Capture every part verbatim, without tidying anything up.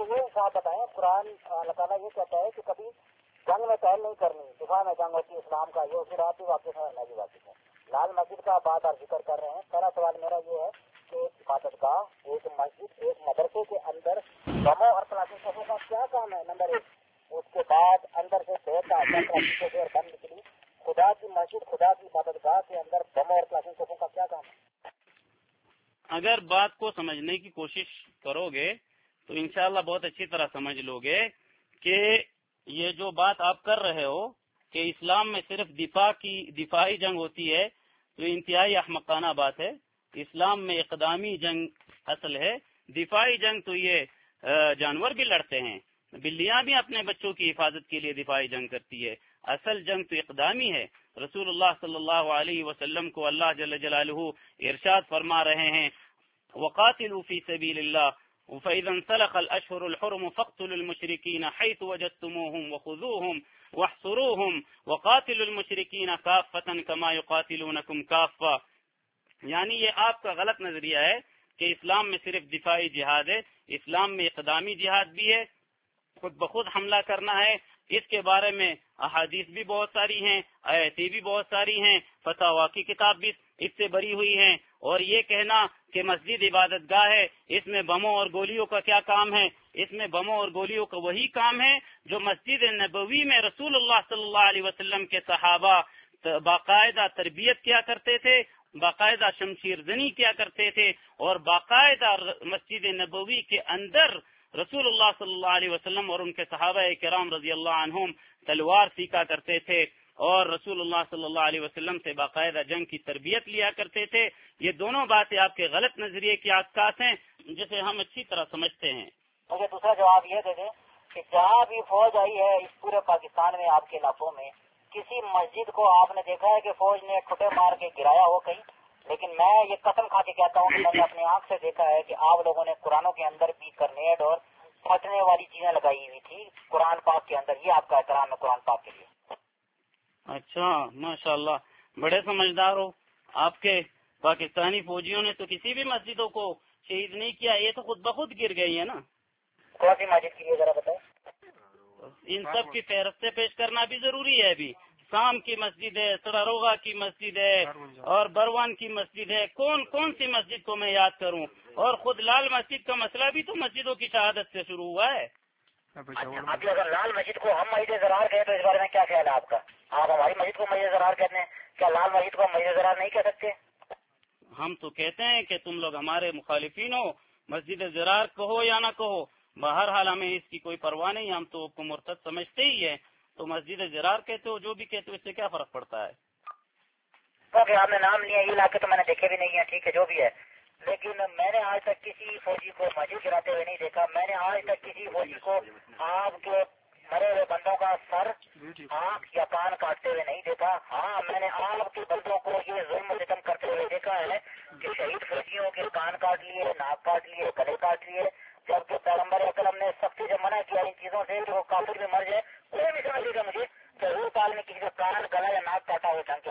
مجھے یہ صاحب بتائیں، قرآن اللہ تعالیٰ یہ کہتا ہے کہ کبھی جنگ میں پہل نہیں کرنی، دفاع میں جنگ ہوتی ہے اسلام کا، یہ اسی رات بھی واپس ہے، اللہ بھی واپس ہے۔ لال مسجد کا بات آپ ذکر کر رہے ہیں، پہلا سوال میرا یہ ہے کہ ایک عبادت گاہ، ایک مسجد، ایک مدرسے کے اندر بموں اور کلاشنکوفوں کا کیا کام ہے؟ نمبر ایک۔ اس کے بعد اندر سے بیٹا کلاشنکوف اور بم نکلی، خدا کی مسجد، خدا کی عبادت گاہ کے اندر بموں اور کلاشنکوفوں کا کیا کام ہے؟ اگر بات کو سمجھنے کی کوشش کرو گے تو انشاءاللہ بہت اچھی طرح سمجھ لو گے کہ یہ جو بات آپ کر رہے ہو کہ اسلام میں صرف دفاع کی دفاعی جنگ ہوتی ہے تو انتہائی احمقانہ بات ہے۔ اسلام میں اقدامی جنگ اصل ہے، دفاعی جنگ تو یہ جانور بھی لڑتے ہیں، بلیاں بھی اپنے بچوں کی حفاظت کے لیے دفاعی جنگ کرتی ہے، اصل جنگ تو اقدامی ہے۔ رسول اللہ صلی اللہ علیہ وسلم کو اللہ جل جلالہ ارشاد فرما رہے ہیں وَقَاتِلُوا فِي سَبِيلِ اللَّهِ فَإِذَا انْسَلَخَ الْأَشْهُرُ الْحُرُمُ فَاقْتُلُوا الْمُشْرِكِينَ حَيْثُ وَجَدتُّمُوهُمْ وَخُذُوهُمْ وَاحْصُرُوهُمْ وَقَاتِلُوا الْمُشْرِكِينَ كَافَّةً كَمَا يُقَاتِلُونَكُمْ كَافَّةً، یعنی یہ آپ کا غلط نظریہ ہے کہ اسلام میں صرف دفاعی جہاد ہے۔ اسلام میں اقدامی جہاد بھی ہے، خود بخود حملہ کرنا ہے، اس کے بارے میں احادیث بھی بہت ساری ہیں، آیتیں بھی بہت ساری ہیں، فتاوی کی کتاب بھی اس سے بری ہوئی ہیں۔ اور یہ کہنا کہ مسجد عبادت گاہ ہے، اس میں بموں اور گولیوں کا کیا کام ہے؟ اس میں بموں اور گولیوں کا وہی کام ہے جو مسجد نبوی میں رسول اللہ صلی اللہ علیہ وسلم کے صحابہ باقاعدہ تربیت کیا کرتے تھے، باقاعدہ شمشیر زنی کیا کرتے تھے، اور باقاعدہ مسجد نبوی کے اندر رسول اللہ صلی اللہ علیہ وسلم اور ان کے صحابہ کرام رضی اللہ عنہم تلوار سیکھا کرتے تھے اور رسول اللہ صلی اللہ علیہ وسلم سے باقاعدہ جنگ کی تربیت لیا کرتے تھے۔ یہ دونوں باتیں آپ کے غلط نظریے کی عکاس ہیں جسے ہم اچھی طرح سمجھتے ہیں۔ مجھے دوسرا جواب یہ دے دیں کہ جہاں بھی فوج آئی ہے اس پورے پاکستان میں، آپ کے علاقوں میں کسی مسجد کو آپ نے دیکھا ہے کہ فوج نے ٹھٹے مار کے گرایا ہو کہیں؟ لیکن میں یہ قسم کھا کے کہتا ہوں کہ میں نے اپنی آنکھ سے دیکھا ہے کہ آپ لوگوں نے قرآنوں کے اندر بھی گرنیڈ اور پھٹنے والی چیزیں لگائی ہوئی تھی قرآن پاک کے اندر۔ یہ آپ کا احترام ہے قرآن پاک کے لیے۔ اچھا، ماشاء اللہ، بڑے سمجھدار ہو۔ آپ کے پاکستانی فوجیوں نے تو کسی بھی مسجدوں کو شہید نہیں کیا، یہ تو خود بخود گر گئی ہے نا۔ کون سی مسجد کی ذرا بتائیں۔ ان سب کی فہرستیں پیش کرنا بھی ضروری ہے۔ ابھی شام کی مسجد ہے، سراروغا کی مسجد ہے اور بروان کی مسجد ہے، کون کون سی مسجد کو میں یاد کروں؟ اور خود لال مسجد کا مسئلہ بھی تو مسجدوں کی شہادت سے شروع ہوا ہے۔ ابھی اگر لال مسجد کو ہم مسجد زرار کہیں تو اس بارے میں کیا خیال ہے آپ کا؟ آپ ہماری مسجد کو مسجد زرار کہتے ہیں، کیا لال مسجد کو مسجد زرار نہیں کہہ سکتے؟ ہم تو کہتے ہیں کہ تم لوگ ہمارے مخالفین ہو، مسجد زرار کہو یا نہ کہو، بہرحال ہمیں اس کی کوئی پرواہ نہیں، ہم تو کو مرتد سمجھتے ہی ہیں۔ تو مسجد زرار کہتے ہو، جو بھی کہتے ہو، اس سے کیا فرق پڑتا ہے؟ کیونکہ آپ نے نام لیا، یہ علاقے تو میں نے دیکھے بھی نہیں ہیں، ٹھیک ہے جو بھی ہے، لیکن میں نے آج تک کسی فوجی کو مسجد گراتے ہوئے نہیں دیکھا۔ میں نے آج تک کسی فوجی کو آپ کے مرے ہوئے بندوں کا سر، آنکھ یا کان کاٹتے ہوئے نہیں دیکھا۔ ہاں، میں نے آپ کے بندوں کو یہ ظلم و ستم کرتے ہوئے دیکھا ہے کہ شہید فوجیوں کے کان کاٹ لیے، ناک کاٹ لیے، گلے کاٹ لیے، جبکہ پیغمبر اکرم نے سختی سے منع کیا ان چیزوں سے کہ وہ کافر میں مر جائے۔ کوئی نہیں سمجھے گا مجھے کہ حضور پاک نے کسی کا کان، گلا یا ناک کاٹا ہو جنگ کے۔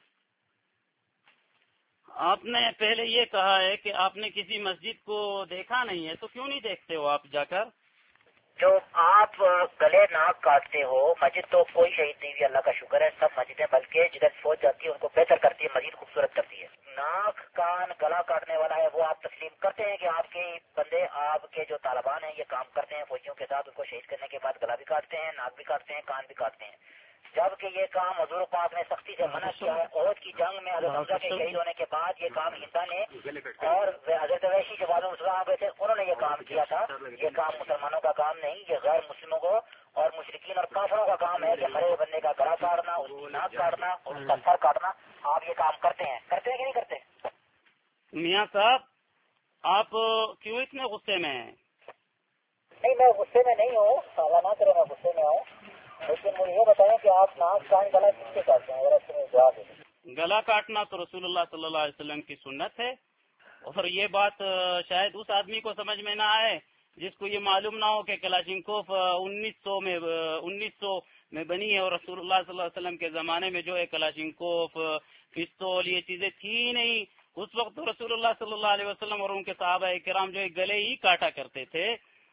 آپ نے پہلے یہ کہا ہے کہ آپ نے کسی مسجد کو دیکھا نہیں ہے، تو کیوں نہیں دیکھتے ہو آپ جا کر؟ جو آپ گلے ناک کاٹتے ہو، مسجد تو کوئی شہید نہیں ہوئی، اللہ کا شکر ہے، سب مسجدیں بلکہ جدھر فوج جاتی ہے ان کو بہتر کرتی ہے، مزید خوبصورت کرتی ہے۔ ناک کان گلا کاٹنے والا ہے وہ آپ تسلیم کرتے ہیں کہ آپ کے بندے، آپ کے جو طالبان ہیں یہ کام کرتے ہیں فوجیوں کے ساتھ، ان کو شہید کرنے کے بعد گلا بھی کاٹتے ہیں، ناک بھی کاٹتے ہیں، کان بھی کاٹتے ہیں، جبکہ یہ کام حضور پاک نے سختی سے منع کیا ہے۔ عہد کی جنگ میں حضرت حمزہ کے شہید ہونے کے بعد یہ کام ہندا نے اور حضرت ویشی جو بعد میں مسلمان ہوئے تھے انہوں نے یہ کام کیا تھا۔ یہ کام مسلمانوں کا کام نہیں، یہ غیر مسلموں کو اور مشرکین اور کافروں کا کام ہے کہ مرے ہوئے بندے کا گلا کاٹنا، اس کی ناک کاٹنا اور اس کا سر کاٹنا۔ آپ یہ کام کرتے ہیں کرتے ہیں کہ نہیں کرتے؟ میاں صاحب، آپ کیوں اتنے غصے میں ہیں؟ نہیں، میں غصے میں نہیں ہوں، اللہ نہ کرے میں غصے میں ہوں، لیکن مجھے یہ بتائیں کہ آپ ناک کان گلا کس سے کاٹتے ہیں؟ ذرا جواب دیں۔ گلا کاٹنا تو رسول اللہ صلی اللہ علیہ وسلم کی سنت ہے، اور یہ بات شاید اس آدمی کو سمجھ میں نہ آئے جس کو یہ معلوم نہ ہو کہ کلاشنکوف انیس سو میں انیس سو میں بنی ہے، اور رسول اللہ صلی اللہ علیہ وسلم کے زمانے میں جو ہے کلاشنکوف، پستول، یہ چیزیں تھی نہیں۔ اس وقت تو رسول اللہ صلی اللہ علیہ وسلم اور ان کے صحابہ کرام جو ہے گلے ہی کاٹا کرتے تھے۔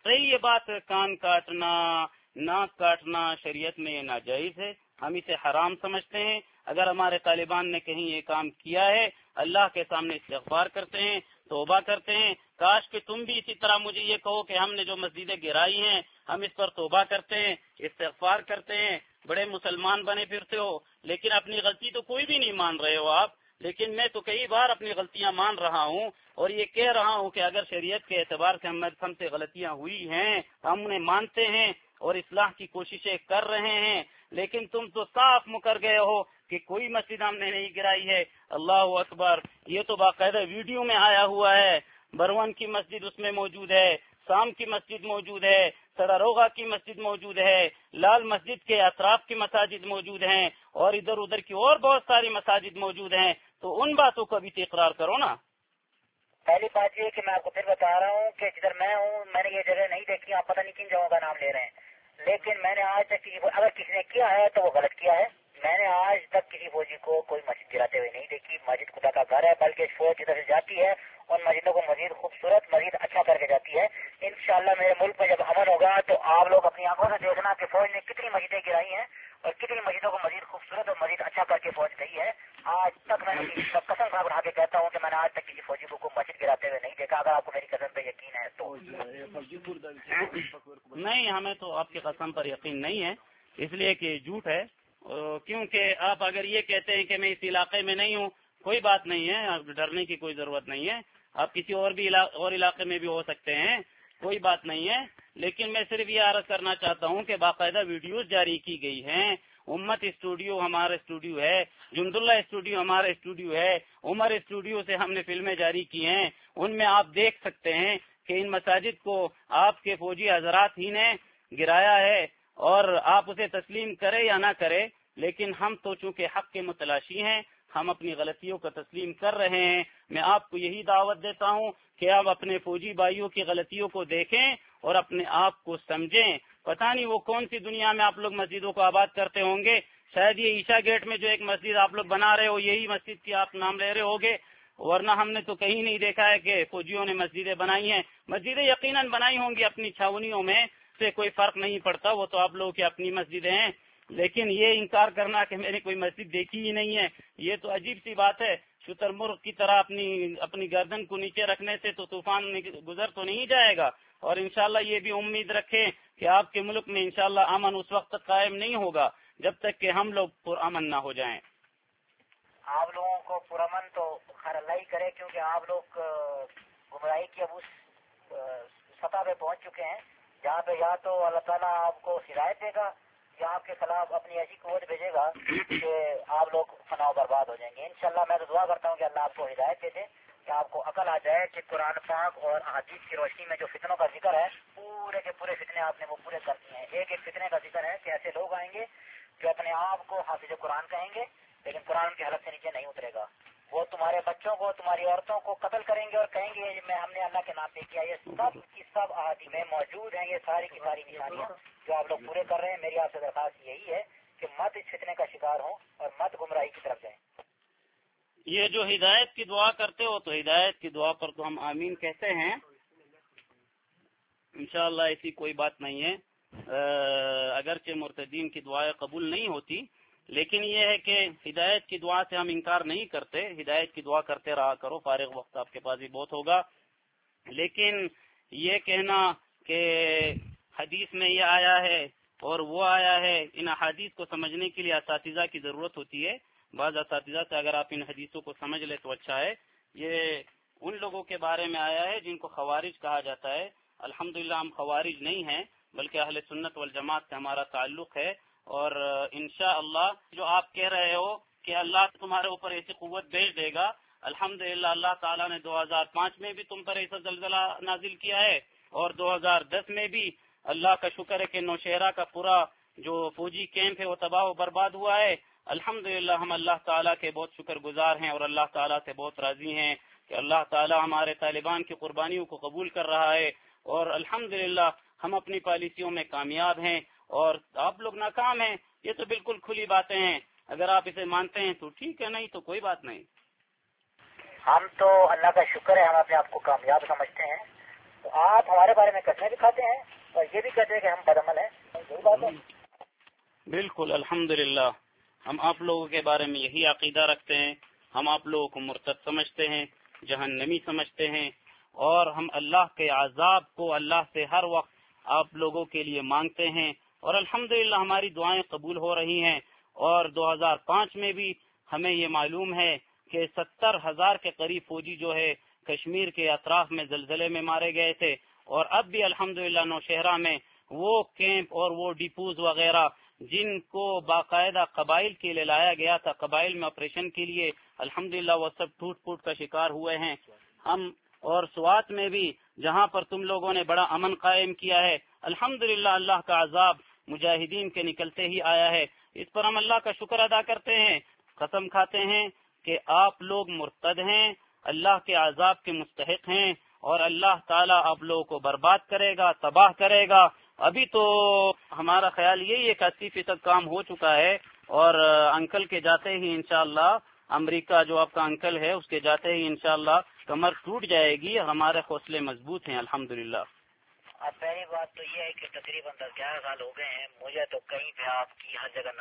वाकई ये बात कान काटना, नाक काटना शरीयत में ये नाजायज है, हम इसे हराम समझते हैं। अगर हमारे तालिबान ने कहीं ये काम किया है, अल्लाह के सामने इस्तिग़फ़ार करते हैं, तौबा करते हैं। काश कि तुम भी इसी तरह मुझे ये कहो कि हमने जो मस्जिदें गिराई हैं हम इस पर तौबा करते हैं, इस्तिग़फ़ार करते हैं, बड़े मुसलमान बने फिरते हो, लेकिन अपनी गलती तो कोई भी नहीं मान रहे हो आप। लेकिन मैं तो कई बार अपनी गलतियां मान रहा हूं और ये कह रहा हूं कि अगर शरीयत के एतबार से हम हमसे गलतियां हुई हैं, हम उन्हें मानते हैं और इस्लाह की कोशिशें कर रहे हैं। लेकिन तुम तो साफ मुकर गए हो कि कोई मस्जिद हमने नहीं गिराई है। अल्लाह अकबर, ये तो बाकायदा वीडियो में आया हुआ है। बरवन की मस्जिद उसमें मौजूद है, शाम की मस्जिद मौजूद है, सरारोगा की मस्जिद मौजूद है, लाल मस्जिद के अतराफ की मसाजिद मौजूद हैं और इधर उधर की और बहुत सारी मसाजिद मौजूद हैं। तो उन बातों का भी इकरार करो ना। पहली बात ये कि मैं आपको फिर बता रहा हूँ कि जिधर मैं हूँ मैंने ये जगह नहीं देखी, आप पता नहीं किन जगहों का नाम ले रहे हैं, लेकिन मैंने आज तक किसी को, अगर किसी ने किया है तो वो गलत किया है। मैंने आज तक किसी फौजी को कोई मस्जिद गिराते हुए नहीं देखी। मस्जिद खुदा का घर है, बल्कि फौज जिधर से जाती है उन मस्जिदों को मजीद खूबसूरत, मजीद अच्छा करके जाती है। इंशाअल्लाह मेरे मुल्क में जब अमन होगा तो आप लोग अपनी आंखों से देखना कि फौज ने कितनी मस्जिदें गिराई हैं और कितनी मस्जिदों को मजीद खूबसूरत और मजीद अच्छा करके फौज गई है। आज तक मैंने कसम खा उठा के कहता हूँ कि मैंने आज तक किसी फौजी को कोई मस्जिद गिराते हुए नहीं देखा। अगर आपको मेरी कसम पे यकीन है तो। नहीं, हमें तो आपकी कसम पर यकीन नहीं है, इसलिए कि झूठ है। क्योंकि आप अगर ये कहते हैं कि मैं इस इलाके में नहीं हूँ, कोई बात नहीं है, आप डरने की कोई जरूरत नहीं है। आप किसी और भी इला, और इलाके में भी हो सकते हैं, कोई बात नहीं है। लेकिन मैं सिर्फ ये अर्ज करना चाहता हूँ कि बाकायदा वीडियोस जारी की गई हैं। उम्मत स्टूडियो हमारा स्टूडियो है, जुमदुल्ला स्टूडियो हमारा स्टूडियो है, उमर स्टूडियो से हमने फिल्में जारी की हैं। उनमें आप देख सकते हैं कि इन मसाजिद को आपके फौजी हजरात ही ने गिराया है, और आप उसे तस्लीम करें या ना करें, लेकिन हम तो चूंकि हक के मुतलाशी हैं, हम अपनी गलतियों का तस्लीम कर रहे हैं। मैं आपको यही दावत देता हूं कि आप अपने फौजी भाइयों की गलतियों को देखें और अपने आप को समझें। पता नहीं वो कौन सी दुनिया में आप लोग मस्जिदों को आबाद करते होंगे। शायद ये ईशा गेट में जो एक मस्जिद आप लोग बना रहे हो, यही मस्जिद की आप नाम ले रहे होगे, वरना हमने तो कहीं नहीं देखा है कि फौजियों ने मस्जिदें बनाई हैं। मस्जिदें यकीनन बनाई होंगी अपनी छावनियों में, से कोई फर्क नहीं पड़ता, वो तो आप लोगों की अपनी मस्जिदें हैं। लेकिन ये इनकार करना कि मैंने कोई मस्जिद देखी ही नहीं है, ये तो अजीब सी बात है। शुतुरमुर्ग की तरह अपनी अपनी गर्दन को नीचे रखने से तो तूफान गुजर तो नहीं जाएगा। और इंशाल्लाह ये भी उम्मीद रखें कि आपके मुल्क में इंशाल्लाह अमन उस वक्त तक कायम नहीं होगा जब तक कि हम लोग पुरअमन ना हो जाएं। आप लोगों को पुरअमन तो खैर अल्लाह ही करे, क्योंकि आप लोग गुमराही की अब उस सतह पे पहुंच चुके हैं जहाँ पे या तो अल्लाह ताला आपको हिदायत देगा या आपके खिलाफ अपनी ऐसी कुव्वत भेजेगा कि आप लोग फना बर्बाद हो जाएंगे। इंशाल्लाह मैं तो दुआ करता हूँ कि अल्लाह आपको हिदायत दे दे, कि आपको अकल आ जाए कि कुरान पाक और हदीस की रोशनी में जो फितनों का जिक्र है, पूरे के पूरे फितने आपने वो पूरे कर दिए हैं। एक एक फितने का जिक्र है कि ऐसे लोग आएंगे जो अपने आप को हाफिज कुरान कहेंगे, लेकिन कुरान की हलक से नीचे नहीं उतरेगा। वो तुम्हारे बच्चों को, तुम्हारी औरतों को कत्ल करेंगे और कहेंगे मैं हमने अल्लाह के नाम पे किया। ये सब की सब अहादीस में मौजूद हैं, ये सारी की सारी निशानियां जो आप लोग पूरे कर रहे हैं। मेरी आपसे दरखास्त यही है कि मत इस फितने का शिकार हो और मत गुमराही की तरफ जाएं। ये जो हिदायत की दुआ करते हो, तो हिदायत की दुआ पर तो हम आमीन कहते हैं, इंशाअल्लाह ऐसी कोई बात नहीं है। अगरचे मुर्तदीन की दुआएं कबूल नहीं होती, लेकिन ये है कि हिदायत की दुआ से हम इनकार नहीं करते। हिदायत की दुआ करते रहा करो, फारिग वक्त आपके पास भी बहुत होगा। लेकिन ये कहना कि हदीस में ये आया है और वो आया है, इन हदीस को समझने के लिए असातिज़ा की जरूरत होती है। बाज़ असातिज़ा से अगर आप इन हदीसों को समझ ले तो अच्छा है। ये उन लोगों के बारे में आया है जिनको खवारिज कहा जाता है। अल्हम्दुलिल्लाह हम खवारिज नहीं हैं, बल्कि अहले सुन्नत वल जमात से हमारा ताल्लुक है। और इंशाअल्लाह जो आप कह रहे हो कि अल्लाह तुम्हारे ऊपर ऐसी कुव्वत भेज देगा, अल्हम्दुलिल्लाह अल्लाह ताला ने दो हज़ार पाँच में भी तुम पर ऐसा जलजला नाजिल किया है, और दो हज़ार दस में भी अल्लाह का शुक्र है कि नौशहरा का पूरा जो फौजी कैंप है वो तबाह व बर्बाद हुआ है। अल्हम्दुलिल्लाह हम अल्लाह ताला के बहुत शुक्रगुजार हैं और अल्लाह ताला से बहुत राजी हैं कि अल्लाह ताला हमारे तालिबान की कुर्बानियों को कबूल कर रहा है, और अल्हम्दुलिल्लाह हम अपनी पॉलिसियों में कामयाब हैं और आप लोग नाकाम हैं। ये तो बिल्कुल खुली बातें हैं, अगर आप इसे मानते हैं तो ठीक है, नहीं तो कोई बात नहीं। हम तो अल्लाह का शुक्र है, हम अपने आप को कामयाब समझते हैं تو آپ ہمارے بارے میں کٹنے بھی کھاتے ہیں اور یہ بھی کہتے ہیں کہ ہم بدعمل ہیں، یہی بات ہے؟ بالکل، الحمدللہ ہم آپ لوگوں کے بارے میں یہی عقیدہ رکھتے ہیں. ہم آپ لوگوں کو مرتد سمجھتے ہیں، جہنمی سمجھتے ہیں، اور ہم اللہ کے عذاب کو اللہ سے ہر وقت آپ لوگوں کے لیے مانگتے ہیں، اور الحمدللہ ہماری دعائیں قبول ہو رہی ہیں. اور دو ہزار پانچ میں بھی ہمیں یہ معلوم ہے کہ ستر ہزار کے قریب فوجی جو ہے کشمیر کے اطراف میں زلزلے میں مارے گئے تھے، اور اب بھی الحمدللہ نوشہرہ میں وہ کیمپ اور وہ ڈیپوز وغیرہ جن کو باقاعدہ قبائل کے لیے لایا گیا تھا، قبائل میں آپریشن کے لیے، الحمدللہ وہ سب ٹوٹ پھوٹ کا شکار ہوئے ہیں. ہم اور سوات میں بھی جہاں پر تم لوگوں نے بڑا امن قائم کیا ہے، الحمدللہ اللہ کا عذاب مجاہدین کے نکلتے ہی آیا ہے. اس پر ہم اللہ کا شکر ادا کرتے ہیں، قسم کھاتے ہیں کہ آپ لوگ مرتد ہیں، اللہ کے عذاب کے مستحق ہیں، اور اللہ تعالیٰ آپ لوگوں کو برباد کرے گا، تباہ کرے گا. ابھی تو ہمارا خیال یہی ہے کہ اسی فیصد کام ہو چکا ہے، اور انکل کے جاتے ہی انشاءاللہ امریکہ جو آپ کا انکل ہے اس کے جاتے ہی انشاءاللہ کمر ٹوٹ جائے گی. ہمارے حوصلے مضبوط ہیں الحمدللہ. اب پہلی بات تو یہ ہے کہ تقریباً دس گیارہ سال ہو گئے ہیں، مجھے تو کہیں پہ آپ کی ہر جگہ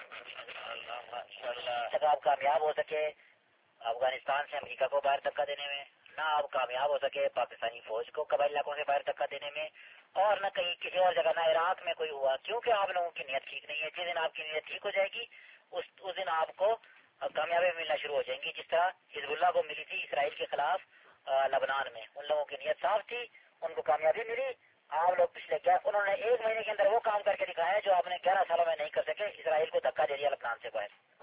تک آپ کامیاب ہو سکے افغانستان سے امریکہ کو باہر دھکا دینے میں، نہ آپ کامیاب ہو سکے پاکستانی فوج کو قبائلی علاقوں سے باہر دھکا دینے میں، اور نہ کہیں کسی اور جگہ، نہ عراق میں کوئی ہوا، کیونکہ آپ لوگوں کی نیت ٹھیک نہیں ہے. جس دن آپ کی نیت ٹھیک ہو جائے گی اس اس دن آپ کو کامیابی ملنا شروع ہو جائیں گی، جس طرح حزب اللہ کو ملی تھی اسرائیل کے خلاف لبنان میں. ان لوگوں کی نیت صاف تھی، ان کو کامیابی ملی. آپ لوگ پچھلے کیا انہوں نے ایک مہینے کے اندر وہ کام کر کے دکھایا ہے جو آپ نے گیارہ سالوں میں نہیں کر سکے، اسرائیل کو دھکا دے دیا لبنان سے باہر.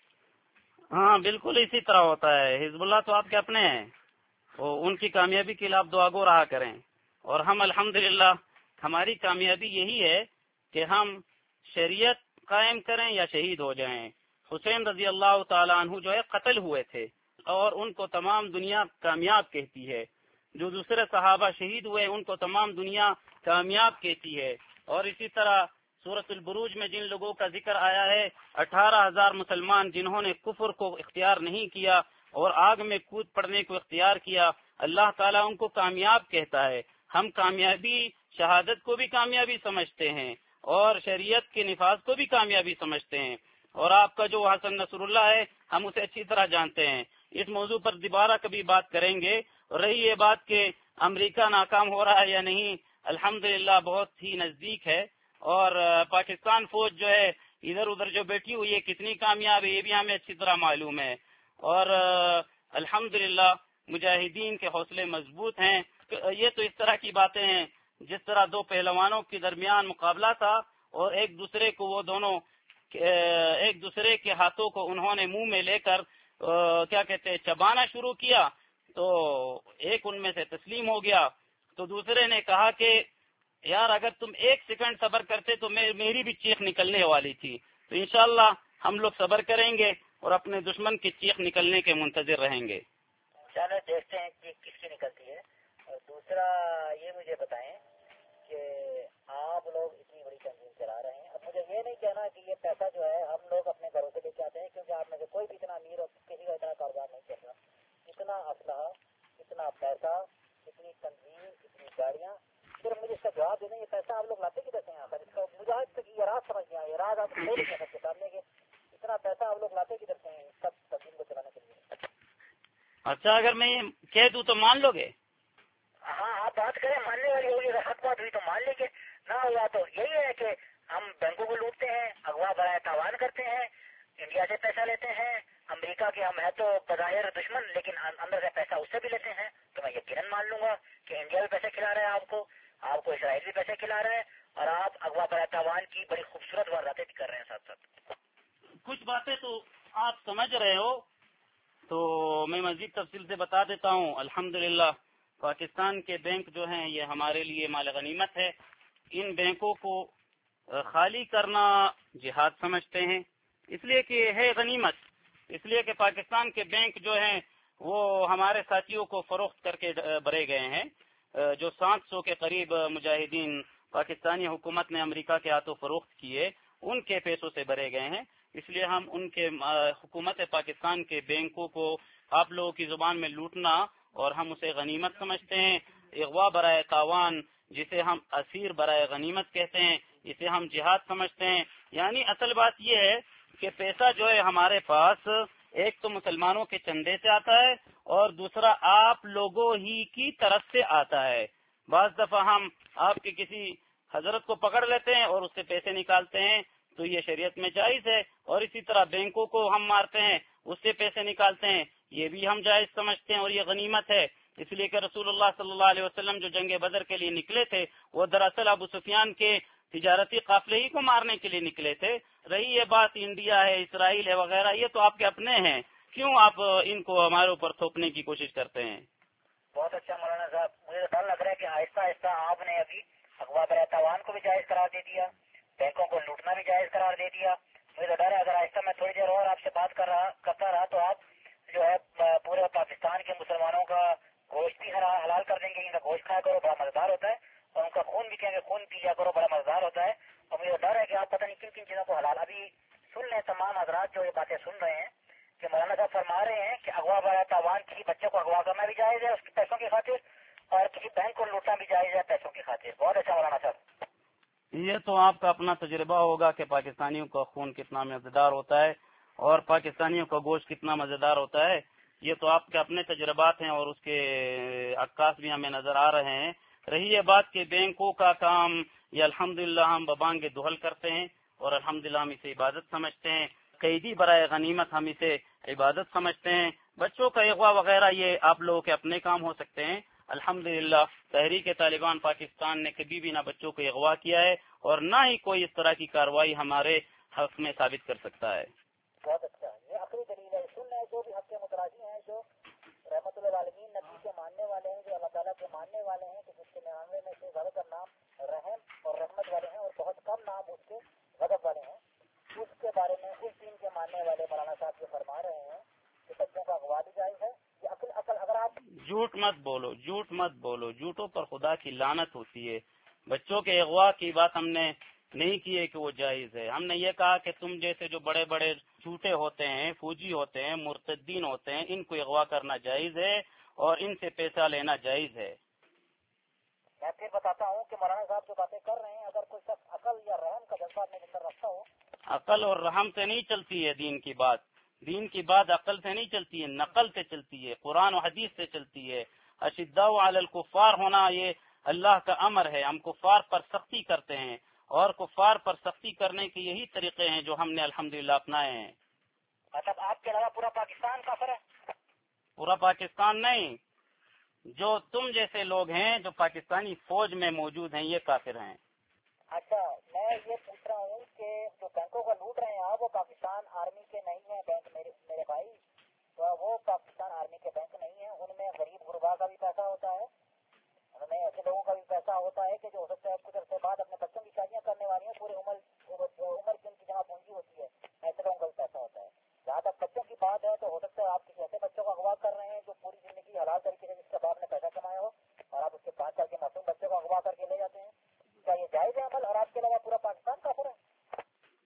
ہاں بالکل اسی طرح ہوتا ہے. حزب اللہ تو آپ کے اپنے ہیں، وہ ان کی کامیابی کے لیے آپ دعا گو رہا کریں، اور ہم الحمدللہ ہماری کامیابی یہی ہے کہ ہم شریعت قائم کریں یا شہید ہو جائیں. حسین رضی اللہ تعالیٰ عنہ جو ہے قتل ہوئے تھے، اور ان کو تمام دنیا کامیاب کہتی ہے. جو دوسرے صحابہ شہید ہوئے ان کو تمام دنیا کامیاب کہتی ہے. اور اسی طرح سورۃ البروج میں جن لوگوں کا ذکر آیا ہے، اٹھارہ ہزار مسلمان جنہوں نے کفر کو اختیار نہیں کیا اور آگ میں کود پڑنے کو اختیار کیا، اللہ تعالیٰ ان کو کامیاب کہتا ہے. ہم کامیابی شہادت کو بھی کامیابی سمجھتے ہیں اور شریعت کے نفاذ کو بھی کامیابی سمجھتے ہیں. اور آپ کا جو حسن نصر اللہ ہے ہم اسے اچھی طرح جانتے ہیں. اس موضوع پر دوبارہ کبھی بات کریں گے. رہی یہ بات کہ امریکہ ناکام ہو رہا ہے یا نہیں، الحمدللہ بہت ہی نزدیک ہے، اور پاکستان فوج جو ہے ادھر ادھر جو بیٹھی ہوئی ہے کتنی کامیاب ہے یہ بھی ہمیں اچھی طرح معلوم ہے. اور الحمدللہ مجاہدین کے حوصلے مضبوط ہیں. یہ تو اس طرح کی باتیں ہیں جس طرح دو پہلوانوں کے درمیان مقابلہ تھا اور ایک دوسرے کو وہ دونوں ایک دوسرے کے ہاتھوں کو انہوں نے منہ میں لے کر کیا کہتے ہیں چبانا شروع کیا، تو ایک ان میں سے تسلیم ہو گیا، تو دوسرے نے کہا کہ یار اگر تم ایک سیکنڈ صبر کرتے تو میری بھی چیخ نکلنے والی تھی. تو انشاءاللہ ہم لوگ صبر کریں گے اور اپنے دشمن کی چیخ نکلنے کے منتظر رہیں گے. چلو دیکھتے ہیں کہ کس کی نکلتی ہے. اور دوسرا یہ مجھے بتائیں کہ آپ لوگ اتنی بڑی تنظیم چلا رہے ہیں، اب مجھے یہ نہیں کہنا کہ یہ پیسہ جو ہے ہم لوگ اپنے گھروں سے لے کے آتے ہیں، کیونکہ آپ میں سے کوئی بھی اتنا امیر اور کسی کا اتنا کاروبار نہیں چل رہا. اتنا اسلحہ، اتنا پیسہ، اتنی تنظیم، اتنی گاڑیاں، صرف مجھے اس کا جواب دینا یہ پیسہ آپ لوگ لاتے کدھر سے ہیں آخر؟ اس کا مجھے آج تک یہ راز سمجھ نہیں آیا، یہ راز آپ کھول نہیں سکتے سامنے کہ اتنا پیسہ آپ لوگ لاتے کدھر سے ہیں اس سب تنظیم کو چلانے کے لیے. اچھا اگر میں کہہ دوں تو مان لو گے؟ ہاں آپ بات کریں، ماننے والی ہوگی، اگر حق بات ہوئی تو مان لیں گے، نہ ہوا تو یہی ہے کہ ہم بینکوں کو لوٹتے ہیں، اغوا برائے تاوان کرتے ہیں، انڈیا سے پیسہ لیتے ہیں، امریکہ کے ہم ہے تو بظاہر دشمن لیکن اندر سے پیسہ اس سے بھی لیتے ہیں. تو میں یقیناً مان لوں گا کہ انڈیا بھی پیسے کھلا رہا ہے آپ کو، آپ کو اسرائیل بھی پیسے کھلا رہا ہے، اور آپ اغوا برائے تاوان کی بڑی خوبصورت وارداتیں بھی کر رہے ہیں ساتھ ساتھ. کچھ باتیں تو آپ سمجھ رہے ہو، تو میں مزید تفصیل سے بتا دیتا ہوں. الحمدللہ پاکستان کے بینک جو ہیں یہ ہمارے لیے مال غنیمت ہے. ان بینکوں کو خالی کرنا جہاد سمجھتے ہیں، اس لیے کہ ہے غنیمت، اس لیے کہ پاکستان کے بینک جو ہیں وہ ہمارے ساتھیوں کو فروخت کر کے بھرے گئے ہیں. جو سات سو کے قریب مجاہدین پاکستانی حکومت نے امریکہ کے ہاتھوں فروخت کیے ان کے پیسوں سے بھرے گئے ہیں. اس لیے ہم ان کے حکومت پاکستان کے بینکوں کو آپ لوگوں کی زبان میں لوٹنا اور ہم اسے غنیمت سمجھتے ہیں. اغوا برائے تاوان، جسے ہم اسیر برائے غنیمت کہتے ہیں، اسے ہم جہاد سمجھتے ہیں. یعنی اصل بات یہ ہے کہ پیسہ جو ہے ہمارے پاس ایک تو مسلمانوں کے چندے سے آتا ہے اور دوسرا آپ لوگوں ہی کی طرف سے آتا ہے. بعض دفعہ ہم آپ کے کسی حضرت کو پکڑ لیتے ہیں اور اس سے پیسے نکالتے ہیں تو یہ شریعت میں جائز ہے، اور اسی طرح بینکوں کو ہم مارتے ہیں، اس سے پیسے نکالتے ہیں، یہ بھی ہم جائز سمجھتے ہیں اور یہ غنیمت ہے. اس لیے کہ رسول اللہ صلی اللہ علیہ وسلم جو جنگ بدر کے لیے نکلے تھے وہ دراصل ابو سفیان کے تجارتی قافلے ہی کو مارنے کے لیے نکلے تھے. رہی یہ بات انڈیا ہے، اسرائیل ہے وغیرہ، یہ تو آپ کے اپنے ہیں، کیوں آپ ان کو ہمارے اوپر تھوپنے کی کوشش کرتے ہیں؟ بہت اچھا مولانا صاحب، مجھے ڈر لگ رہا ہے کہ آہستہ آہستہ آپ نے ابھی اغوا برائے تاوان کو بھی جائز قرار دے دیا، بینکوں کو لوٹنا بھی جائز قرار دے دیا. مجھے تو ڈر ہے اگر آہستہ میں تھوڑی دیر اور آپ سے بات کر رہا کرتا رہا تو آپ جو ہے پورے پاکستان کے مسلمانوں کا گوشت بھی حلال کر دیں گے. ان کا گوشت کھایا کرو، بڑا مزیدار ہوتا ہے، اور ان کا خون بھی کہیں گے خون پیا کرو، بڑا مزیدار ہوتا ہے. اور مجھے ڈر ہے کہ آپ پتہ نہیں کن کن چیزوں کو حلال. ابھی سن لیں تمام حضرات جو یہ باتیں سن رہے ہیں کہ مولانا صاحب فرما رہے ہیں کہ اغوا برائے تاوان کسی بچے کو اغوا کرنا بھی جائز ہے اس کے پیسوں کی خاطر، اور کسی بینک کو لوٹنا بھی جائز ہے پیسوں کی خاطر. بہت اچھا مولانا صاحب. یہ تو آپ کا اپنا تجربہ ہوگا کہ پاکستانیوں کا خون کتنا مزیدار ہوتا ہے اور پاکستانیوں کا گوشت کتنا مزیدار ہوتا ہے. یہ تو آپ کے اپنے تجربات ہیں اور اس کے عکاس بھی ہمیں نظر آ رہے ہیں. رہی یہ بات کہ بینکوں کا کام یہ الحمدللہ ہم ببانگ دہل کرتے ہیں اور الحمدللہ ہم اسے عبادت سمجھتے ہیں. قیدی برائے غنیمت ہم اسے عبادت سمجھتے ہیں. بچوں کا اغوا وغیرہ یہ آپ لوگوں کے اپنے کام ہو سکتے ہیں. الحمدللہ تحریک طالبان پاکستان نے کبھی بھی نہ بچوں کو اغوا کیا ہے اور نہ ہی کوئی اس طرح کی کارروائی ہمارے حق میں ثابت کر سکتا ہے. بہت اچھا، یہ عقلی دلیل ہے. سن رہے جو بھی حق کے متراضی ہیں، جو رحمت العالمین نبی کے ماننے والے ہیں، جو اللہ تعالیٰ کے ماننے والے ہیں، کہ جس کے نرانوے میں سے زیادہ تر نام رحم اور رحمت والے ہیں اور بہت کم نام اس کے غضب والے ہیں، اس کے بارے میں اس دین کے ماننے والے مولانا صاحب جو فرما رہے ہیں کہ بچوں کا اغوا بھی جائز ہے. یہ عقل عقل اگر آپ جھوٹ مت بولو، جھوٹ مت بولو، جھوٹوں پر خدا کی لعنت ہوتی ہے. بچوں کے اغوا کی بات ہم نے نہیں کی ہے کہ وہ جائز ہے. ہم نے یہ کہا کہ تم جیسے جو بڑے بڑے جھوٹے ہوتے ہیں، فوجی ہوتے ہیں، مرتدین ہوتے ہیں، ان کو اغوا کرنا جائز ہے اور ان سے پیسہ لینا جائز ہے. میں پھر بتاتا ہوں کہ مولانا صاحب جو باتیں کر رہے ہیں، اگر کوئی شخص عقل یا رحم کا جذبہ اپنے اندر رکھتا ہو. عقل اور رحم سے نہیں چلتی ہے دین کی بات. دین کی بات عقل سے نہیں چلتی ہے، نقل سے چلتی ہے، قرآن و حدیث سے چلتی ہے. اشداء علی الکفار ہونا یہ اللہ کا امر ہے. ہم کفار پر سختی کرتے ہیں اور کفار پر سختی کرنے کے یہی طریقے ہیں جو ہم نے الحمدللہ اپنائے ہیں. مطلب آپ کے علاوہ پورا پاکستان کافر ہے؟ پورا پاکستان نہیں، جو تم جیسے لوگ ہیں جو پاکستانی فوج میں موجود ہیں یہ کافر ہیں. اچھا، میں یہ پوچھ رہا ہوں کہ جو بینکوں کا لوٹ رہے ہیں آپ، وہ پاکستان آرمی کے نہیں ہیں بینک میرے میرے بھائی. تو وہ پاکستان آرمی کے بینک نہیں ہیں. ان میں غریب غربا کا بھی پیسہ ہوتا ہے، ان میں ایسے لوگوں کا بھی پیسہ ہوتا ہے کہ جو ہو سکتا ہے کچھ عرصے بعد اپنے بچوں کی شادیاں کرنے والی ہیں، پورے عمر عمر کی ان کی جمع پونجی ہوتی ہے، ایسے لوگوں کا بھی پیسہ ہوتا ہے. جہاں تک بچوں کی بات ہے تو ہو سکتا ہے آپ کسی ایسے بچوں کا اغوا کر رہے ہیں جو پوری زندگی حلال طریقے سے جس کے باپ نے پیسہ کمایا ہو، اور آپ اس کے پانچ سال کے معصوم بچوں کو اغوا کر کے لے جاتے ہیں. کیا یہ جائز ہے عمل، اور آپ کے علاوہ پورا پاکستان کافر ہے؟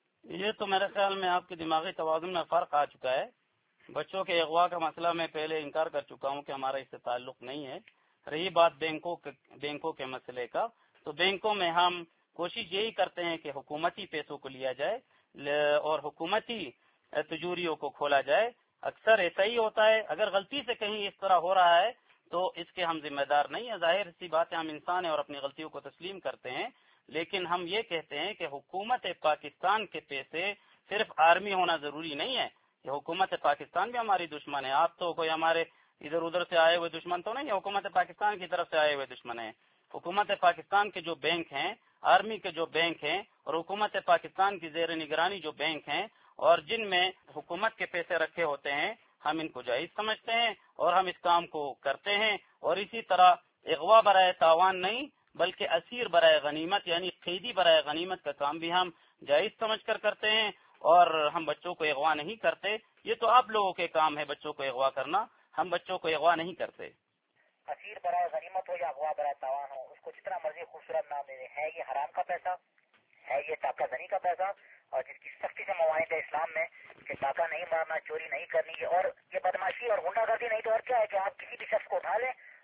یہ تو میرے خیال میں آپ کے دماغی توازن میں فرق آ چکا ہے. بچوں کے اغوا کا مسئلہ میں پہلے انکار کر چکا ہوں کہ ہمارا اس سے تعلق نہیں ہے. رہی بات بینکوں کے بینکوں کے مسئلے کا، تو بینکوں میں ہم کوشش یہی کرتے ہیں کہ حکومتی پیسوں کو لیا جائے اور حکومتی تجوریوں کو کھولا جائے. اکثر ایسا ہی ہوتا ہے. اگر غلطی سے کہیں اس طرح ہو رہا ہے تو اس کے ہم ذمہ دار نہیں ہیں. ظاہر سی بات ہے، ہم انسان ہیں اور اپنی غلطیوں کو تسلیم کرتے ہیں. لیکن ہم یہ کہتے ہیں کہ حکومت پاکستان کے پیسے صرف آرمی ہونا ضروری نہیں ہے. یہ حکومت پاکستان بھی ہماری دشمن ہے. آپ تو کوئی ہمارے ادھر ادھر سے آئے ہوئے دشمن تو نہیں ہے، حکومت پاکستان کی طرف سے آئے ہوئے دشمن ہیں. حکومت پاکستان کے جو بینک ہیں، آرمی کے جو بینک ہیں، اور حکومت پاکستان کی زیر نگرانی جو بینک ہیں اور جن میں حکومت کے پیسے رکھے ہوتے ہیں، ہم ان کو جائز سمجھتے ہیں اور ہم اس کام کو کرتے ہیں. اور اسی طرح اغوا برائے تاوان نہیں بلکہ اسیر برائے غنیمت یعنی قیدی برائے غنیمت کا کام بھی ہم جائز سمجھ کر کرتے ہیں. اور ہم بچوں کو اغوا نہیں کرتے. یہ تو آپ لوگوں کے کام ہے بچوں کو اغوا کرنا، ہم بچوں کو اغوا نہیں کرتے. اسیر برائے غنیمت ہو یا اغوا برائے تاوان ہو، اس کو جتنا مرضی خوبصورت نام دے دیں، ہے یہ حرام کا پیسہ، ہے یہ ٹاکہ زنی کا پیسہ، اور جس کی سختی سے مواعید ہے اسلام میں کہ ٹاکہ نہیں مارنا، چوری نہیں کرنی، اور یہ بدماشی اور غنڈہ گردی نہیں تو اور کیا ہے کہ آپ کسی بھی شخص کو اٹھا لیں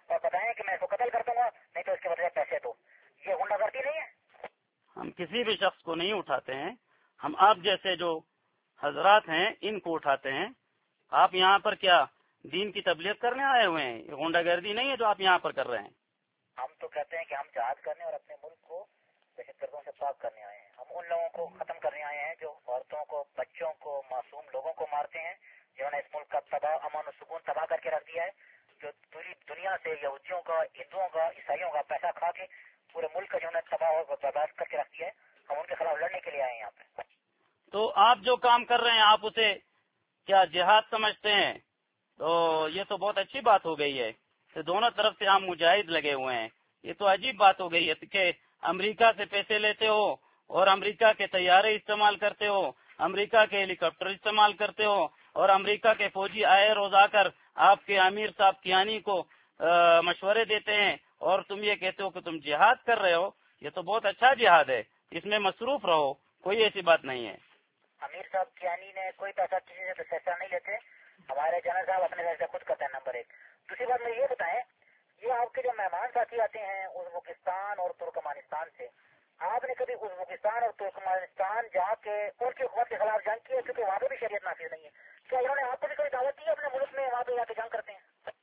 اور بتائیں کہ میں اس کو قتل کر دوں گا نہیں تو اس کے بدلے پیسے دو. یہ غنڈہ گردی نہیں ہے؟ ہم کسی بھی شخص کو نہیں اٹھاتے ہیں، ہم آپ جیسے جو حضرات ہیں ان کو اٹھاتے ہیں. آپ یہاں پر کیا دین کی تبلیغ کرنے آئے ہوئے ہیں؟ یہ غنڈہ گردی نہیں ہے جو آپ یہاں پر کر رہے ہیں. ہم تو کہتے ہیں کہ ہم جہاد کرنے اور اپنے ملک کو دہشت گردوں سے پاک کرنے آئے ہیں. ہم ان لوگوں کو ختم کرنے آئے ہیں جو عورتوں کو، بچوں کو، معصوم لوگوں کو مارتے ہیں، جنہوں نے اس ملک کا تباہ امن و سکون تباہ کر کے رکھ دیا ہے، جو پوری دنیا سے یہودیوں کا، ہندوؤں کا، عیسائیوں کا پیسہ کھا کے پورے ملک کا جنہوں نے تباہ اور برباد کر کے رکھ دیا ہے. ہم ان کے خلاف لڑنے کے لیے آئے ہیں یہاں پہ. تو آپ جو کام کر رہے ہیں آپ اسے کیا جہاد سمجھتے ہیں؟ تو یہ تو بہت اچھی بات ہو گئی ہے کہ دونوں طرف سے آپ مجاہد لگے ہوئے ہیں. یہ تو عجیب بات ہو گئی ہے کہ امریکہ سے پیسے لیتے ہو اور امریکہ کے طیارے استعمال کرتے ہو، امریکہ کے ہیلی کاپٹر استعمال کرتے ہو، اور امریکہ کے فوجی آئے روز آ کر آپ کے امیر صاحب کیانی کو مشورے دیتے ہیں اور تم یہ کہتے ہو کہ تم جہاد کر رہے ہو. یہ تو بہت اچھا جہاد ہے، اس میں مصروف رہو، کوئی ایسی بات نہیں ہے. امیر صاحب کیانی نے کوئی پیسہ کسی سے پیسہ نہیں لیتے. ہمارے جنرل صاحب اپنے پیسے خود کرتے ہیں. نمبر ایک. دوسری بات مجھے یہ بتائیں، یہ آپ کے جو مہمان ساتھی آتے ہیں ازبکستان اور ترکمانستان سے، آپ نے کبھی ازبکستان اور ترکمانستان جا کے ان کی حکومت کے خلاف جنگ کی ہے؟ کیونکہ وہاں پہ بھی شریعت نافذ نہیں ہے. کیا انہوں نے آپ کو بھی کوئی دعوت دی ہے اپنے ملک میں وہاں پہ جا کے جنگ کرتے ہیں؟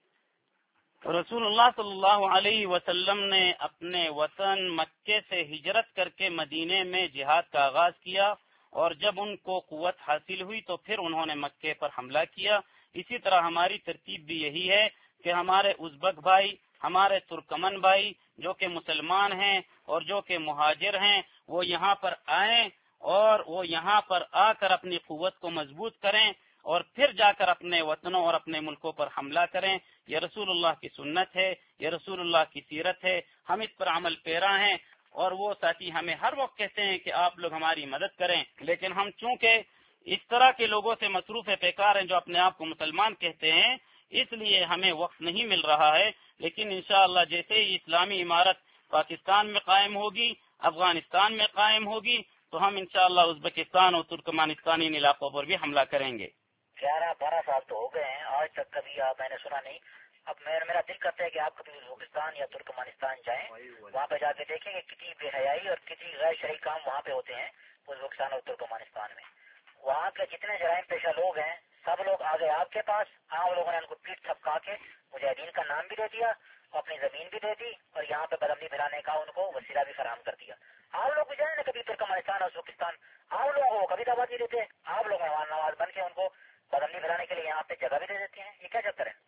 رسول اللہ صلی اللہ علیہ وسلم نے اپنے وطن مکے سے ہجرت کر کے مدینے میں جہاد کا آغاز کیا، اور جب ان کو قوت حاصل ہوئی تو پھر انہوں نے مکے پر حملہ کیا. اسی طرح ہماری ترتیب بھی یہی ہے کہ ہمارے ازبک بھائی، ہمارے ترکمن بھائی جو کہ مسلمان ہیں اور جو کہ مہاجر ہیں، وہ یہاں پر آئیں اور وہ یہاں پر آ کر اپنی قوت کو مضبوط کریں اور پھر جا کر اپنے وطنوں اور اپنے ملکوں پر حملہ کریں. یہ رسول اللہ کی سنت ہے، یہ رسول اللہ کی سیرت ہے، ہم اس پر عمل پیرا ہیں. اور وہ ساتھی ہمیں ہر وقت کہتے ہیں کہ آپ لوگ ہماری مدد کریں، لیکن ہم چونکہ اس طرح کے لوگوں سے مصروف پیکار ہیں جو اپنے آپ کو مسلمان کہتے ہیں، اس لیے ہمیں وقت نہیں مل رہا ہے. لیکن انشاءاللہ جیسے ہی اسلامی عمارت پاکستان میں قائم ہوگی، افغانستان میں قائم ہوگی، تو ہم انشاءاللہ ازبکستان اور ترکمانستانی علاقوں پر بھی حملہ کریں گے. گیارہ بارہ سال تو ہو گئے ہیں، آج تک کبھی آپ میں نے سنا نہیں. اب میرا دل کرتا ہے کہ آپ کبھی ازبکستان یا ترکمانستان جائیں، وہاں پہ جا کے دیکھیں کہ کتنی بے حیائی اور کتنی غیر شرعی کام وہاں پہ ہوتے ہیں ازبکستان اور ترکمانستان میں. وہاں کے جتنے جرائم پیشہ لوگ ہیں سب لوگ آ گئے آپ کے پاس. عام لوگوں نے ان کو پیٹ تھپکا کے مجاہدین کا نام بھی دے دیا، اپنی زمین بھی دے دی، اور یہاں پہ بدمنی پھیلانے کا ان کو وسیلہ بھی فراہم کر دیا. آپ لوگ بھی جائیں نا کبھی ترکمانستان اور ازبکستان، آپ لوگوں کو کبھی دعوت نہیں دیتے، آپ لوگ مہمان نواز بن کے ان کو بدمنی پھیلانے کے لیے یہاں پہ جگہ بھی دے دیتے ہیں. یہ کیا چکر ہے؟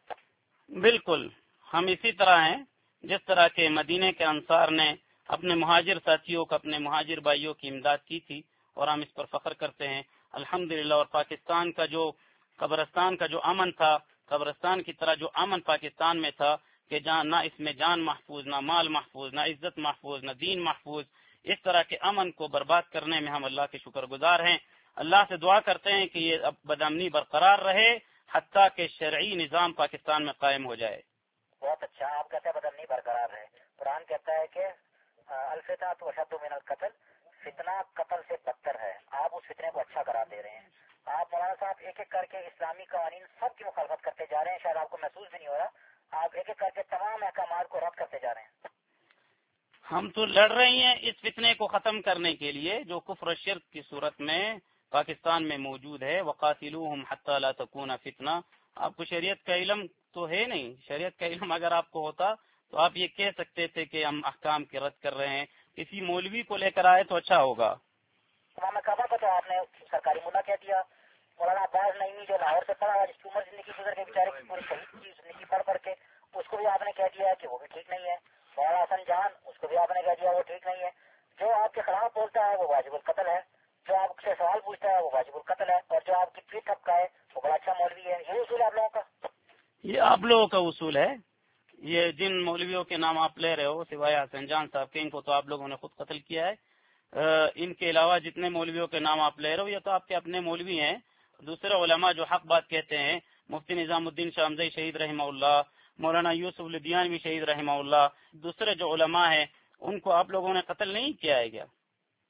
بالکل ہم اسی طرح ہیں جس طرح کے مدینے کے انصار نے اپنے مہاجر ساتھیوں کو، اپنے مہاجر بھائیوں کی امداد کی تھی، اور ہم اس پر فخر کرتے ہیں الحمدللہ. اور پاکستان کا جو قبرستان کا جو امن تھا، قبرستان کی طرح جو امن پاکستان میں تھا کہ جان نہ اس میں جان محفوظ، نہ مال محفوظ، نہ عزت محفوظ، نہ دین محفوظ، اس طرح کے امن کو برباد کرنے میں ہم اللہ کے شکر گزار ہیں. اللہ سے دعا کرتے ہیں کہ یہ بدامنی برقرار رہے حتیٰ کہ شرعی نظام پاکستان میں قائم ہو جائے. بہت اچھا. آپ کہتے ہیں بدامنی برقرار رہے. قرآن کہتا ہے کہ الفتنہ تو اشد من القتل، فتنہ قتل سے بدتر ہے. آپ اس فتنے کو اچھا قرار دے رہے ہیں. آپ مولانا صاحب ایک ایک کر کے اسلامی قوانین سب کی مخالفت کرتے جا رہے ہیں، شاید آپ کو محسوس بھی نہیں ہو رہا. آپ ایک ایک کر کے تمام احکامات کو رد کرتے جا رہے ہیں. ہم تو لڑ رہے ہیں اس فتنے کو ختم کرنے کے لیے جو کفر و شرک کی صورت میں پاکستان میں موجود ہے. وقاتلوہم حتی لا تکون فتنہ. آپ کو شریعت کا علم تو ہے نہیں. شریعت کا علم اگر آپ کو ہوتا تو آپ یہ کہہ سکتے تھے کہ ہم احکام کی رد کر رہے ہیں. کسی مولوی کو لے کر آئے تو اچھا ہوگا. امام کعبہ کو تو آپ نے سرکاری ملا کہہ دیا. مولانا عباس نعیمی جو لاہور سے پڑھا ہوا جس کی عمر زندگی گزر کے بیچارے کی پوری شہید کی زندگی پڑھ پڑھ کے، اس کو بھی آپ نے کہہ دیا کہ وہ بھی ٹھیک نہیں ہے. مولانا حسن جان اس کو بھی آپ نے کہہ دیا وہ ٹھیک نہیں ہے. جو آپ کے خلاف بولتا ہے وہ واجب القتل ہے، جو آپ سے سوال پوچھتا ہے وہ واجب القتل ہے، اور جو آپ کی پیٹ تھپکا ہے وہ بڑا اچھا مولوی ہے. یہ اصول ہے آپ لوگوں کا؟ یہ آپ لوگوں کا اصول ہے. یہ جن مولویوں کے نام آپ لے رہے ہو سوائے حسن جان صاحب کے، ان کو تو آپ لوگوں نے خود قتل کیا ہے. ان کے علاوہ جتنے مولویوں کے نام آپ لے رہے ہو یہ تو آپ کے اپنے مولوی ہیں. دوسرے علماء جو حق بات کہتے ہیں، مفتی نظام الدین شاہ حمزہ شہید رحمہ اللہ، مولانا یوسف لدھیانوی شہید رحمہ اللہ، دوسرے جو علماء ہیں ان کو آپ لوگوں نے قتل نہیں کیا ہے کیا؟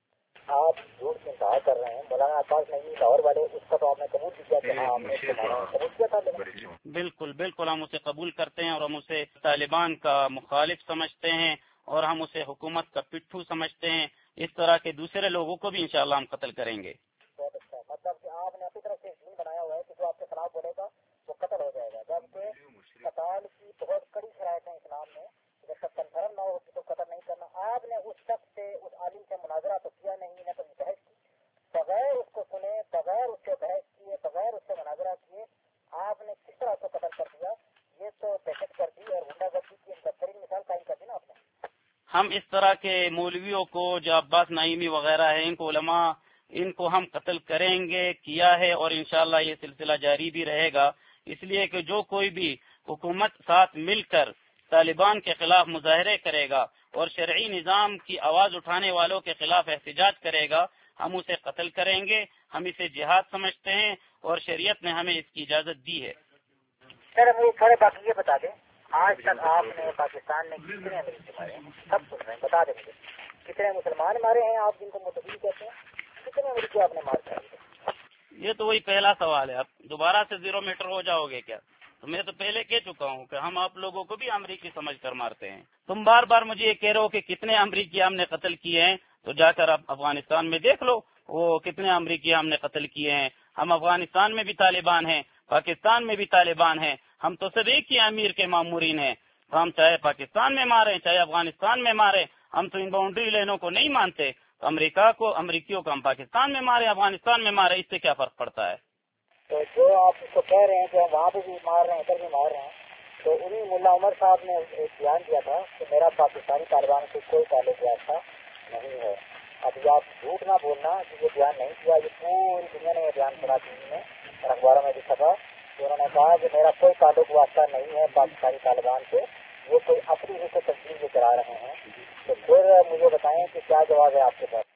آپ جھوٹ سے انتہا کر رہے ہیں. مولانا عباس نعیمی لاہور والے, اس کا تو آپ نے قبول کیا کہ ہاں آپ نے قبول کیا تھا. بالکل بالکل ہم اسے قبول کرتے ہیں اور ہم اسے طالبان کا مخالف سمجھتے ہیں اور ہم اسے حکومت کا پٹھو سمجھتے ہیں. اس طرح کے دوسرے لوگوں کو بھی انشاءاللہ ہم قتل کریں گے. بہت اچھا, مطلب کہ آپ نے اپنی طرف سے دین بنایا ہوا ہے کہ جو آپ کے خلاف بولے گا وہ قتل ہو جائے گا, جبکہ قتال کی بہت کڑی شرائط ہیں اسلام میں. جب تک کنفرم نہ ہوگی تو قتل نہیں کرنا. آپ نے اس شخص سے, اس عالم سے مناظرہ تو کیا نہیں, نہ تو بحث کی, بغیر اس کو سنے, بغیر اس سے بحث کیے, بغیر اس سے مناظرہ کیے آپ نے کس طرح کو قتل کر دیا. یہ تو دہشت گردی اور غنڈہ گردی کی ایک بہترین مثال قائم کر دی نا آپ نے. ہم اس طرح کے مولویوں کو جو عباس نعیمی وغیرہ ہیں, ان کو علماء, ان کو ہم قتل کریں گے, کیا ہے, اور انشاءاللہ یہ سلسلہ جاری بھی رہے گا. اس لیے کہ جو کوئی بھی حکومت ساتھ مل کر طالبان کے خلاف مظاہرے کرے گا اور شرعی نظام کی آواز اٹھانے والوں کے خلاف احتجاج کرے گا, ہم اسے قتل کریں گے. ہم اسے جہاد سمجھتے ہیں اور شریعت نے ہمیں اس کی اجازت دی ہے. سر مجھے تھوڑے باقی یہ بتا دیں, آج تک آپ نے پاکستان میں کتنے امریکی مارے ہیں؟ سب سن رہے ہیں, بتا دیں مجھے. کتنے مسلمان مارے ہیں آپ جن کو متبی کہتے ہیں؟ کتنے امریکی آپ نے مار کر؟ یہ تو وہی پہلا سوال ہے. اب دوبارہ سے زیرو میٹر ہو جاؤ گے کیا؟ تو میں تو پہلے کہہ چکا ہوں کہ ہم آپ لوگوں کو بھی امریکی سمجھ کر مارتے ہیں. تم بار بار مجھے یہ کہہ رہے ہو کہ کتنے امریکی ہم نے قتل کیے ہیں, تو جا کر آپ افغانستان میں دیکھ لو وہ کتنے امریکی ہم نے قتل کیے ہیں. ہم افغانستان میں بھی طالبان ہیں, پاکستان میں بھی طالبان ہیں, ہم تو سب ایک ہی امیر کے مامورین ہیں. ہم چاہے پاکستان میں ماریں چاہے افغانستان میں ماریں, ہم تو ان باؤنڈری لائنوں کو نہیں مانتے. تو امریکہ کو, امریکیوں کو ہم پاکستان میں مارے, افغانستان میں مارے, اس سے کیا فرق پڑتا ہے؟ تو جو آپ اس کو کہہ رہے ہیں کہ ہم وہاں پہ بھی مار رہے ہیں, ادھر بھی مار رہے ہیں, تو انہیں ملا عمر صاحب نے ایک بیان دیا تھا کہ میرا پاکستانی طالبان سے کوئی تعلق ایسا نہیں ہے. اب یہ آپ جھوٹ نہ بولنا کہ یہ بیان نہیں کیا, یہ پوری دنیا نے یہ بیان سنا ٹی وی میں اور اخباروں میں بھی چھپا کہ انہوں نے کہا کہ میرا کوئی تعلق واسطہ نہیں ہے پاکستانی طالبان سے, وہ کوئی اپنی ہی کو تسلیم لے کرا رہے ہیں. تو پھر مجھے بتائیں کہ کیا جواب ہے آپ کے پاس؟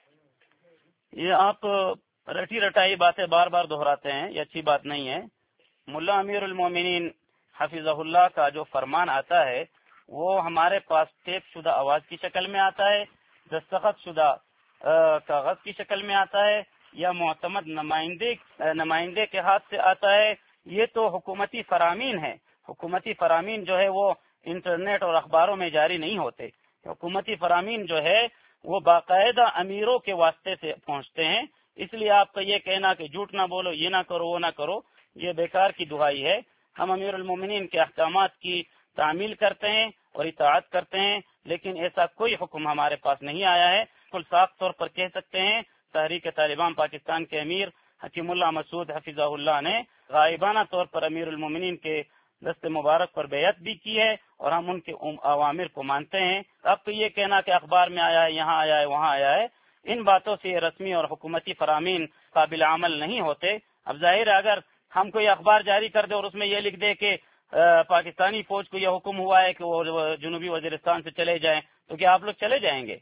یہ آپ رٹی رٹائی باتیں بار بار دہراتے ہیں, یہ اچھی بات نہیں ہے. ملا امیر المومنین حفظہ اللہ کا جو فرمان آتا ہے وہ ہمارے پاس ٹیپ شدہ آواز کی شکل میں آتا ہے, دستخط شدہ کاغذ کی شکل میں آتا ہے, یا معتمد نمائندے نمائندے کے ہاتھ سے آتا ہے. یہ تو حکومتی فرامین ہے. حکومتی فرامین جو ہے وہ انٹرنیٹ اور اخباروں میں جاری نہیں ہوتے. حکومتی فرامین جو ہے وہ باقاعدہ امیروں کے واسطے سے پہنچتے ہیں. اس لیے آپ کا یہ کہنا کہ جھوٹ نہ بولو, یہ نہ کرو, وہ نہ کرو, یہ بیکار کی دہائی ہے. ہم امیر المومنین کے احکامات کی تعمیل کرتے ہیں اور اطاعت کرتے ہیں, لیکن ایسا کوئی حکم ہمارے پاس نہیں آیا ہے. کل صاف طور پر کہہ سکتے ہیں تحریک طالبان پاکستان کے امیر حکیم اللہ مسعود حفظہ اللہ نے غائبانہ طور پر امیر المومنین کے دست مبارک پر بیعت بھی کی ہے اور ہم ان کے اوامر کو مانتے ہیں. اب تو یہ کہنا کہ اخبار میں آیا ہے, یہاں آیا ہے, وہاں آیا ہے, ان باتوں سے رسمی اور حکومتی فرامین قابل عمل نہیں ہوتے. اب ظاہر ہے اگر ہم کوئی اخبار جاری کر دے اور اس میں یہ لکھ دے کہ پاکستانی فوج کو یہ حکم ہوا ہے کہ وہ جنوبی وزیرستان سے چلے جائیں, تو کیا آپ لوگ چلے جائیں گے؟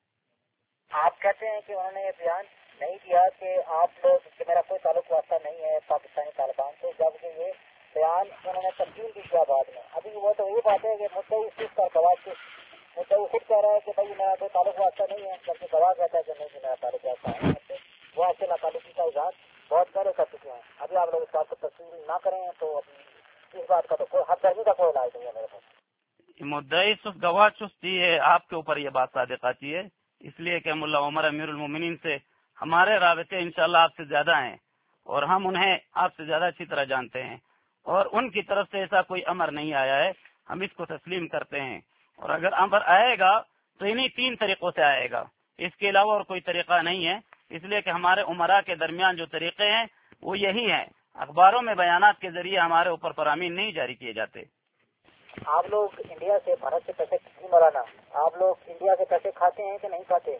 آپ کہتے ہیں کہ انہوں نے یہ بیان نہیں دیا کہ آپ لوگ کہ میرا کوئی تعلق واسطہ نہیں ہے پاکستانی طالبان سے, جبکہ یہ بیان انہوں نے تبدیل بھی کیا بعد میں. ابھی وہ تو یہ بات ہے کہ مدعی صرف کا گواہ صرف مدعی خود کہہ رہا ہے کہ بھائی میرا کوئی تعلق واسطہ نہیں ہے, جبکہ گواہ کہتا ہے کہ نہیں میرا تعلق واسطہ ہے. وہ آپ سے ناقابلی کا اظہار بہت پہلے کر چکے ہیں. ابھی آپ لوگ اس بات کو تسلیم نہ کریں تو اس بات کا تو کوئی حد درمی کا کوئی علاج نہیں ہے میرے پاس. مدعی صرف گواہ چستی ہے, آپ کے اوپر یہ بات صادق آتی ہے, اس لیے کہ ملا عمر امیر المومنین سے ہمارے رابطے انشاءاللہ آپ سے زیادہ ہیں اور ہم انہیں آپ سے زیادہ اچھی طرح جانتے ہیں, اور ان کی طرف سے ایسا کوئی امر نہیں آیا ہے. ہم اس کو تسلیم کرتے ہیں, اور اگر امر آئے گا تو انہی تین طریقوں سے آئے گا, اس کے علاوہ اور کوئی طریقہ نہیں ہے. اس لیے کہ ہمارے عمراء کے درمیان جو طریقے ہیں وہ یہی ہیں. اخباروں میں بیانات کے ذریعے ہمارے اوپر فرامین نہیں جاری کیے جاتے. آپ لوگ انڈیا سے بھارت سے پیسے کتنی مولانا آپ لوگ انڈیا کے پیسے کھاتے ہیں کہ نہیں کھاتے؟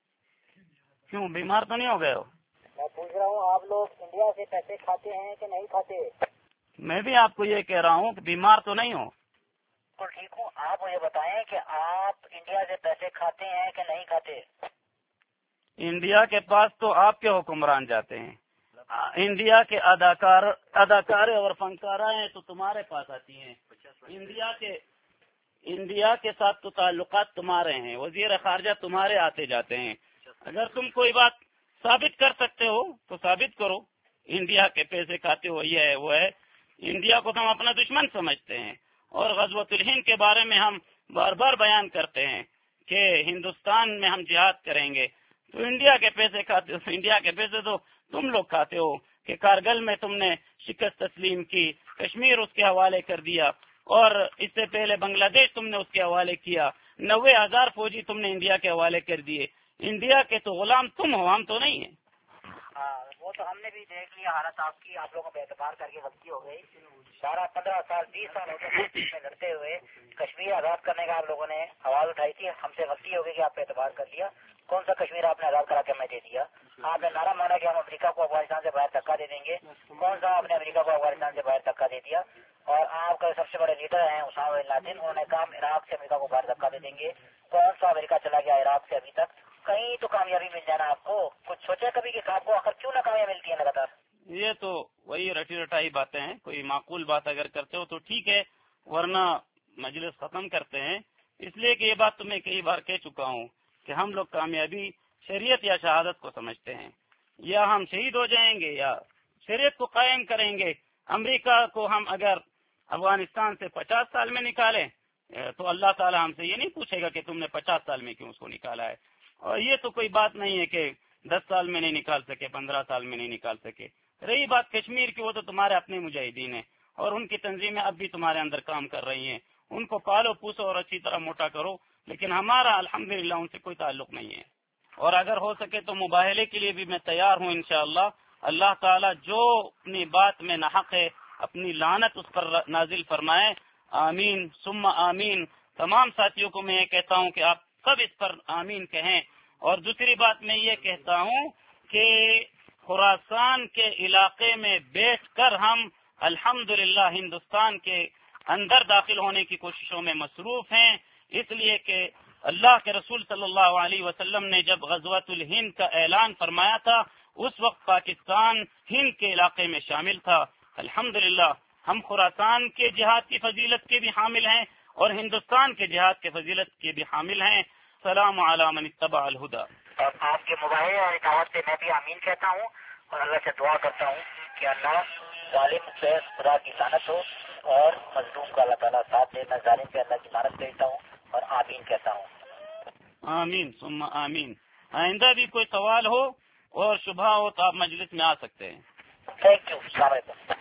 کیوں, بیمار تو نہیں ہو گئے ہو؟ میں پوچھ رہا ہوں آپ لوگ انڈیا سے پیسے کھاتے ہیں کہ نہیں کھاتے؟ میں بھی آپ کو یہ کہہ رہا ہوں کہ بیمار تو نہیں ہوں. ٹھیک ہوں. آپ مجھے بتائیں کہ آپ انڈیا سے پیسے کھاتے ہیں کہ نہیں کھاتے؟ انڈیا کے پاس تو آپ کے حکمران جاتے ہیں. انڈیا کے اداکار اداکارے اور فنکارہ ہیں تو تمہارے پاس آتی ہیں. انڈیا کے انڈیا کے ساتھ تو تعلقات تمہارے ہیں, وزیر خارجہ تمہارے آتے جاتے ہیں. اگر تم کوئی بات ثابت کر سکتے ہو تو ثابت کرو. انڈیا کے پیسے کھاتے ہو یہ ہے وہ ہے. انڈیا کو تو ہم اپنا دشمن سمجھتے ہیں اور غزوۃ الہند کے بارے میں ہم بار بار بیان کرتے ہیں کہ ہندوستان میں ہم جہاد کریں گے. تو انڈیا کے پیسے کھاتے ہو. انڈیا کے پیسے تو تم لوگ کھاتے ہو کہ کارگل میں تم نے شکست تسلیم کی, کشمیر اس کے حوالے کر دیا, اور اس سے پہلے بنگلہ دیش تم نے اس کے حوالے کیا. نوے ہزار فوجی تم نے انڈیا کے حوالے کر دیے. انڈیا کے تو غلام تم ہو, ہم تو نہیں ہیں. وہ تو ہم نے بھی دیکھ لیا حالت آپ کی, آپ لوگوں پہ اعتبار کر کے غلطی ہو گئی. بارہ پندرہ سال بیس سال ہو گئے میں لڑتے ہوئے کشمیر آزاد کرنے کا آپ لوگوں نے آواز اٹھائی تھی. ہم سے غلطی ہو گئی کہ آپ پہ اعتبار کر لیا. کون سا کشمیر آپ نے آزاد کرا کے ہمیں دے دیا؟ آپ نے نعرہ مانا کہ ہم امریکہ کو افغانستان سے باہر دھکا دے دیں گے. کون سا آپ نے امریکہ کو افغانستان سے باہر دھکا دے دیا؟ اور آپ کا سب سے بڑے لیڈر ہیں اسامہ بن لادن, انہوں نے کہا ہم عراق سے امریکہ کو باہر دھکا دے دیں گے. کون سا امریکہ چلا گیا عراق سے ابھی تک؟ کہیں تو کامیابی مل جانا آپ کو. کچھ سوچا کبھی کہ آپ کو آخر کیوں ناکامیاں ملتی ہیں لگاتار؟ یہ تو وہی رٹی رٹائی باتیں ہیں. کوئی معقول بات اگر کرتے ہو تو ٹھیک ہے, ورنہ مجلس ختم کرتے ہیں. اس لیے کہ یہ بات تو میں کئی بار کہہ چکا ہوں کہ ہم لوگ کامیابی شریعت یا شہادت کو سمجھتے ہیں. یا ہم شہید ہو جائیں گے یا شریعت کو قائم کریں گے. امریکہ کو ہم اگر افغانستان سے پچاس سال میں نکالیں تو اللہ تعالیٰ ہم سے یہ نہیں پوچھے گا کہ تم نے پچاس سال میں کیوں اس کو نکالا ہے. اور یہ تو کوئی بات نہیں ہے کہ دس سال میں نہیں نکال سکے, پندرہ سال میں نہیں نکال سکے. رہی بات کشمیر کی, وہ تو تمہارے اپنے مجاہدین ہیں اور ان کی تنظیمیں اب بھی تمہارے اندر کام کر رہی ہیں. ان کو پالو پوسو اور اچھی طرح موٹا کرو, لیکن ہمارا الحمدللہ ان سے کوئی تعلق نہیں ہے. اور اگر ہو سکے تو مباہلے کے لیے بھی میں تیار ہوں انشاءاللہ. اللہ تعالیٰ جو اپنی بات میں ناحق ہے اپنی لعنت اس پر نازل فرمائے. آمین ثم آمین. تمام ساتھیوں کو میں یہ کہتا ہوں کہ آپ سب اس پر آمین کہیں. اور دوسری بات میں یہ کہتا ہوں کہ خراسان کے علاقے میں بیٹھ کر ہم الحمدللہ ہندوستان کے اندر داخل ہونے کی کوششوں میں مصروف ہیں. اس لیے کہ اللہ کے رسول صلی اللہ علیہ وسلم نے جب غزوۃ الہند کا اعلان فرمایا تھا اس وقت پاکستان ہند کے علاقے میں شامل تھا. الحمدللہ ہم خراسان کے جہاد کی فضیلت کے بھی حامل ہیں اور ہندوستان کے جہاد کے فضیلت کے بھی حامل ہیں. سلام علی من اتبع الہدی. اور آپ کے مباحثے اور دعوت سے میں بھی آمین کہتا ہوں اور اللہ سے دعا کرتا ہوں کہ اللہ ظالم سے خدا کی لعنت ہو اور مظلوم کا اللہ تعالیٰ ساتھ دے. میں ظالم پہ اللہ کی لعنت بھیجتا ہوں اور آمین کہتا ہوں. آمین ثم آمین. آئندہ بھی کوئی سوال ہو اور شبہ ہو تو آپ مجلس میں آ سکتے ہیں. Thank you. السلام علیکم.